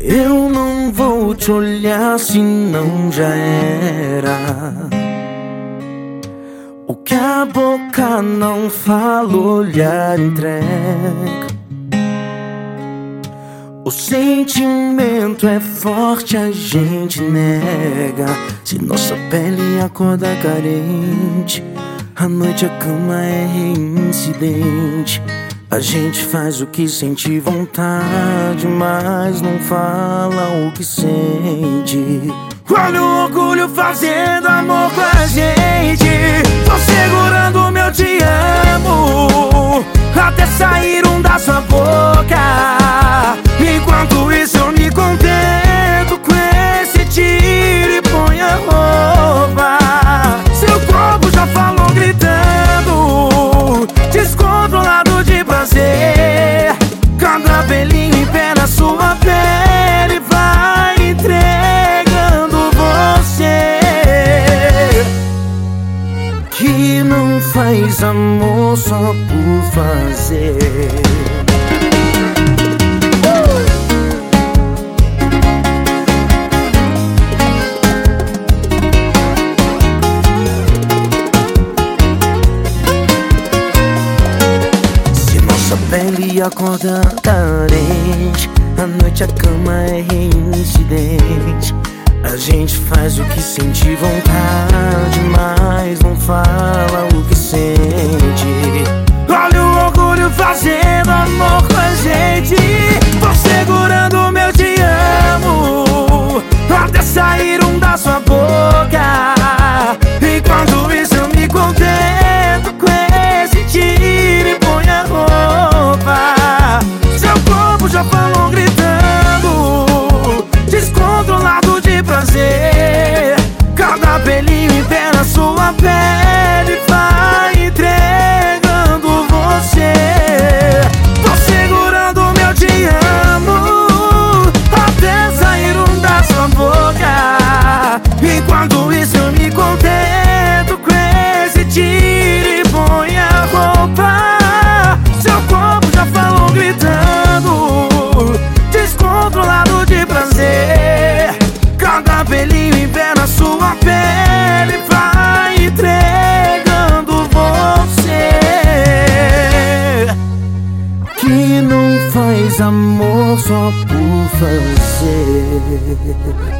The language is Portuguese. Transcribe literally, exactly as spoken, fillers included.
Eu não vou te olhar se não já era. O que a boca não fala, o olhar entrega. O sentimento é forte, a gente nega. Se nossa pele acorda carente, à noite a cama é reincidente. A gente faz o que sente vontade, mas não fala o que sente. Olha o orgulho fazendo amor com a gente. Tô segurando o meu te amo até sair um da sua boca. Enquanto isso eu me contento com esse tiro e põe a roupa. Seu corpo já falou gritando, descontrolado de prazer. Cada pelinho em pé na sua pele vai entregando você. Que não faz amor só por fazer. Pele acorda carente, à noite a cama é reincidente. A gente faz o que sente vontade, mas não fala o que sente. Olha o orgulho fazendo amor com a gente. Tô segurando o meu te amo até sair um da sua boca. Enquanto isso eu me contento com esse tiro e põe a roupa. Seu corpo já falou gritando, descontrolado de prazer. Cada pelinho em pé na sua pele vai entregando você. Tô segurando o meu te amo até sair um da sua boca. Enquanto isso eu me contento com esse tiro e põe a roupa. Seu corpo já falou gritando, descontrolado de prazer. Cada pelinho em pé na sua pele vai entregando você. Que não faz amor só por fazer.